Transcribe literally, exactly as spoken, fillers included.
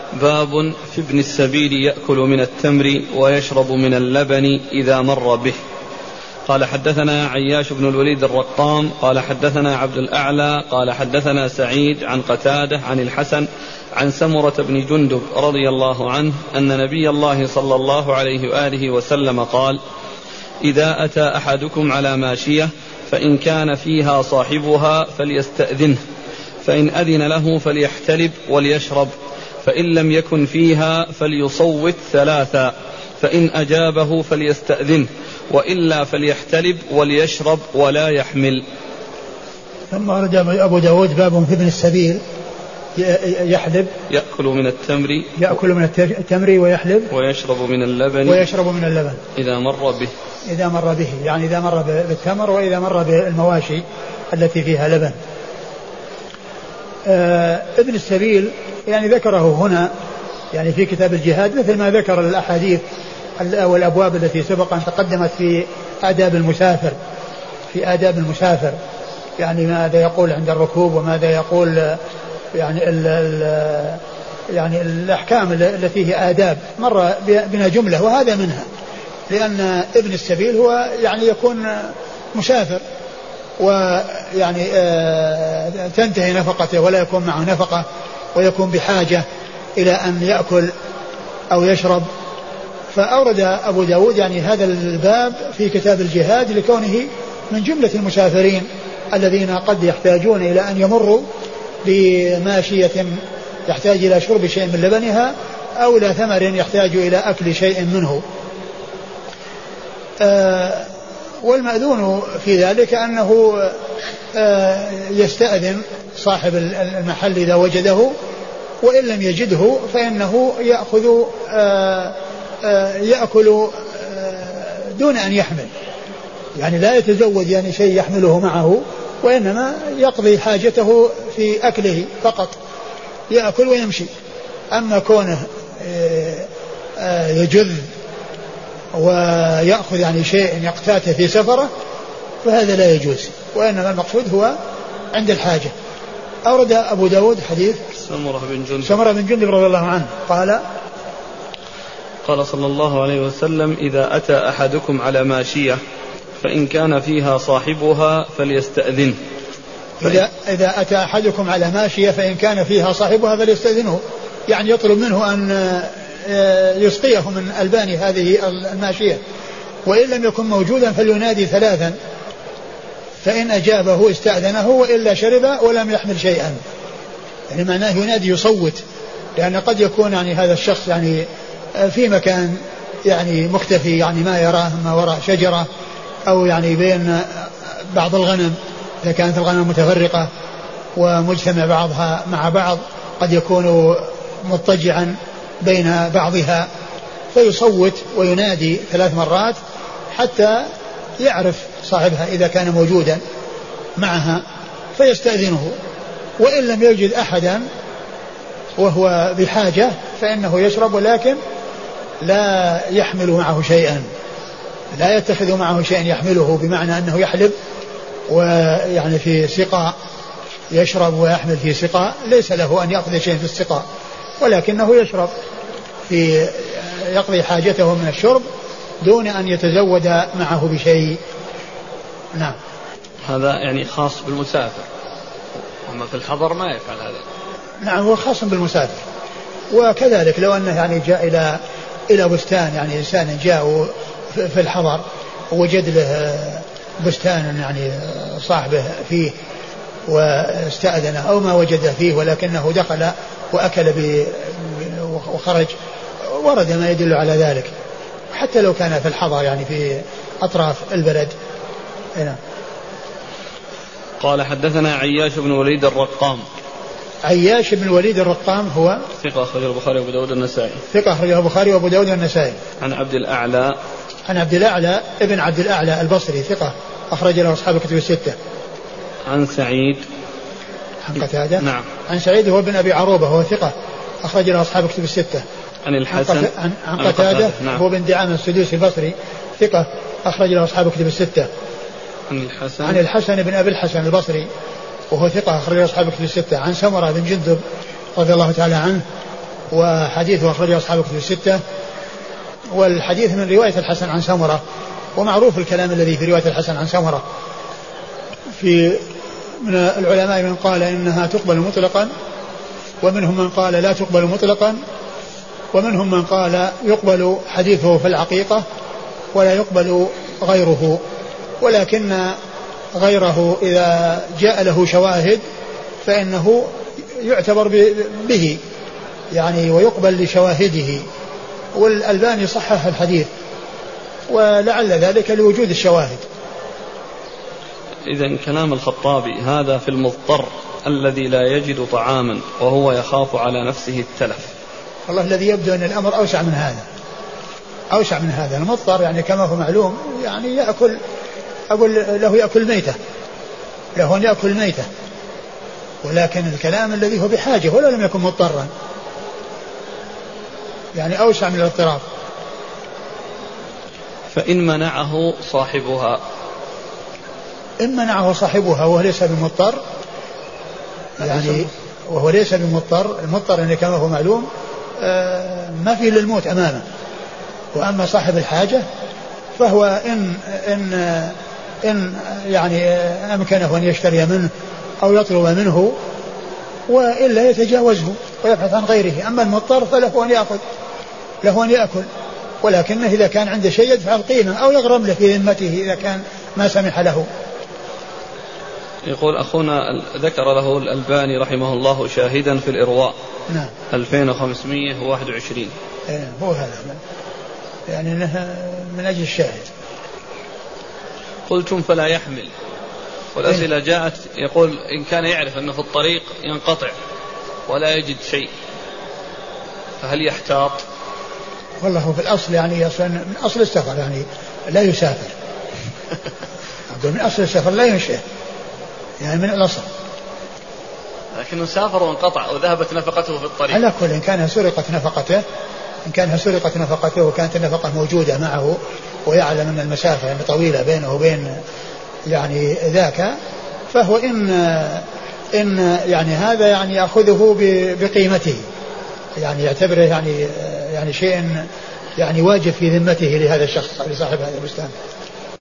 باب في ابن السبيل يأكل من التمر ويشرب من اللبن إذا مر به. قال حدثنا عياش بن الوليد الرقام قال حدثنا عبد الأعلى قال حدثنا سعيد عن قتادة عن الحسن عن سمرة بن جندب رضي الله عنه أن نبي الله صلى الله عليه وآله وسلم قال: إذا أتى أحدكم على ماشية فإن كان فيها صاحبها فليستأذنه، فإن أذن له فليحتلب وليشرب، فإن لم يكن فيها فليصوت ثلاثا، فإن أجابه فليستأذنه، وإلا فليحتلب وليشرب ولا يحمل. ثم ورد أبو داود باب في ابن السبيل يحلب يأكل من التمر يأكل من التمر ويحلب ويشرب من اللبن ويشرب من اللبن إذا مر به إذا مر به يعني إذا مر بالتمر وإذا مر بالمواشي التي فيها لبن. آه ابن السبيل يعني ذكره هنا يعني في كتاب الجهاد مثل ما ذكر الأحاديث والأبواب التي سبق أن تقدمت في آداب المسافر في آداب المسافر يعني ماذا يقول عند الركوب وماذا يقول يعني ال ال يعني الأحكام التي هي آداب مر بنا جملة وهذا منها، لأن ابن السبيل هو يعني يكون مسافر ويعني آه تنتهي نفقته ولا يكون معه نفقة ويكون بحاجة إلى أن يأكل أو يشرب. فأورد أبو داود يعني هذا الباب في كتاب الجهاد لكونه من جملة المسافرين الذين قد يحتاجون إلى أن يمروا بماشية يحتاج إلى شرب شيء من لبنها أو إلى ثمر يحتاج إلى أكل شيء منه. آه والمأذون في ذلك أنه آه يستأذن صاحب المحل إذا وجده، وإن لم يجده فإنه يأخذ آه آه يأكل آه دون أن يحمل، يعني لا يتزود يعني شيء يحمله معه، وإنما يقضي حاجته في أكله فقط، يأكل ويمشي. أما كونه يجذ ويأخذ يعني شيء يقتاته في سفره فهذا لا يجوز، وإنما المقصود هو عند الحاجة. أورد أبو داود حديث سمرة بن جندب سمرة بن جندب رضي الله عنه قال قال صلى الله عليه وسلم: إذا أتى أحدكم على ماشية فإن كان فيها صاحبها فليستأذنه. إذا, إذا أتى أحدكم على ماشية فإن كان فيها صاحبها فليستأذنه، يعني يطلب منه أن يسقيه من ألبان هذه الماشية، وإن لم يكن موجودا فلينادي ثلاثا، فإن أجابه استأذنه وإلا شرب ولم يحمل شيئا. يعني معناه ينادي يصوت، لأن قد يكون يعني هذا الشخص يعني في مكان يعني مختفي، يعني ما يراه ما وراء شجرة أو يعني بين بعض الغنم، إذا كانت الغنم متفرقة ومجتمع بعضها مع بعض قد يكون مضطجعا بين بعضها، فيصوت وينادي ثلاث مرات حتى يعرف صاحبها إذا كان موجودا معها فيستأذنه، وإن لم يجد أحدا وهو بحاجة فإنه يشرب، ولكن لا يحمل معه شيئا، لا يتخذ معه شيئا يحمله، بمعنى أنه يحلب ويعني في سقاء يشرب ويحمل في سقاء، ليس له أن يأخذ شيء في السقاء، ولكنه يشرب في يقضي حاجته من الشرب دون أن يتزود معه بشيء. نعم. هذا يعني خاص بالمسافر، أما في الحضر ما يفعل هذا. نعم هو خاص بالمسافر. وكذلك لو أنه يعني جاء إلى إلى بستان، يعني إنسان جاء في الحضر ووجد له بستان يعني صاحبه فيه واستأذن، أو ما وجد فيه ولكنه دخل وأكل وخرج، ورد ما يدل على ذلك حتى لو كان في الحضر يعني في أطراف البلد. هنا. قال حدثنا عياش بن وليد الرقام. عياش بن وليد الرقام هو ثقة أخرجه البخاري وأبو داود والنسائي. ثقة أخرجه البخاري وأبو داود والنسائي. عن عبد الأعلى عن عبد الأعلى ابن عبد الأعلى البصري ثقة أخرج له أصحاب الكتب الستة. عن سعيد عن قتادة. نعم. عن سعيد هو بن أبي عروبة وهو ثقة أخرج له أصحاب الكتب الستة. عن الحسن عن, عن قتادة نعم. هو بن دعامة السدوسي البصري ثقة أخرج له أصحاب الكتب الستة. عن الحسن عن الحسن بن أبي الحسن البصري وهو ثقة أخرج له أصحاب الكتب الستة. عن سمرة بن جندب رضي الله تعالى عنه وحديثه أخرجه أصحاب الكتب الستة. والحديث من رواية الحسن عن سمرة، ومعروف الكلام الذي في رواية الحسن عن سمرة. في من العلماء من قال إنها تقبل مطلقا، ومنهم من قال لا تقبل مطلقا، ومنهم من قال يقبل حديثه في العقيقة ولا يقبل غيره، ولكن غيره إذا جاء له شواهد فإنه يعتبر به يعني ويقبل لشواهده. والألباني صحح الحديث، ولعل ذلك لوجود الشواهد. إذن كلام الخطابي هذا في المضطر الذي لا يجد طعاما وهو يخاف على نفسه التلف. والله الذي يبدو أن الأمر أوسع من هذا، أوسع من هذا. المضطر يعني كما هو معلوم يعني يأكل، أقول له يأكل ميتة، له أن يأكل ميتة، ولكن الكلام الذي هو بحاجة ولا لم يكن مضطرا يعني أوسع من الاضطرار. فإن منعه صاحبها، إن منعه صاحبها وهو ليس بمضطر يعني وهو ليس بمضطر، المضطر يعني كما هو معلوم آه ما فيه للموت أمامه. وأما صاحب الحاجة فهو إن إن إن يعني أمكنه أن يشتري منه أو يطلب منه، وإلا يتجاوزه ويبحث عن غيره. أما المضطر فله أن يأخذ، له أن يأكل، ولكنه إذا كان عنده شيء يدفع القيمة أو يغرم له في ذمته إذا كان ما سمح له. يقول أخونا ذكر له الألباني رحمه الله شاهدا في الإرواء نعم ألفين وخمسمائة وواحد وعشرين. إيه هو هذا يعني إنها من أجل الشاهد. قلتم فلا يحمل، والأسئلة جاءت يقول إن كان يعرف أنه في الطريق ينقطع ولا يجد شيء فهل يحتاط؟ والله هو في الأصل يعني من أصل السفر يعني لا يسافر من أصل السفر لا ينشئ يعني من الأصل، لكنه سافر وانقطع وذهبت نفقته في الطريق. على كل إن كانها سرقت نفقته، إن كانها سرقت نفقته وكانت النفقة موجودة معه ويعلم أن المسافة يعني طويلة بينه وبين يعني ذاك، فهو إن إن يعني هذا يعني يأخذه بقيمته، يعني يعتبره يعني يعني شيء يعني واجب في ذمته لهذا الشخص لصاحب هذا البستان.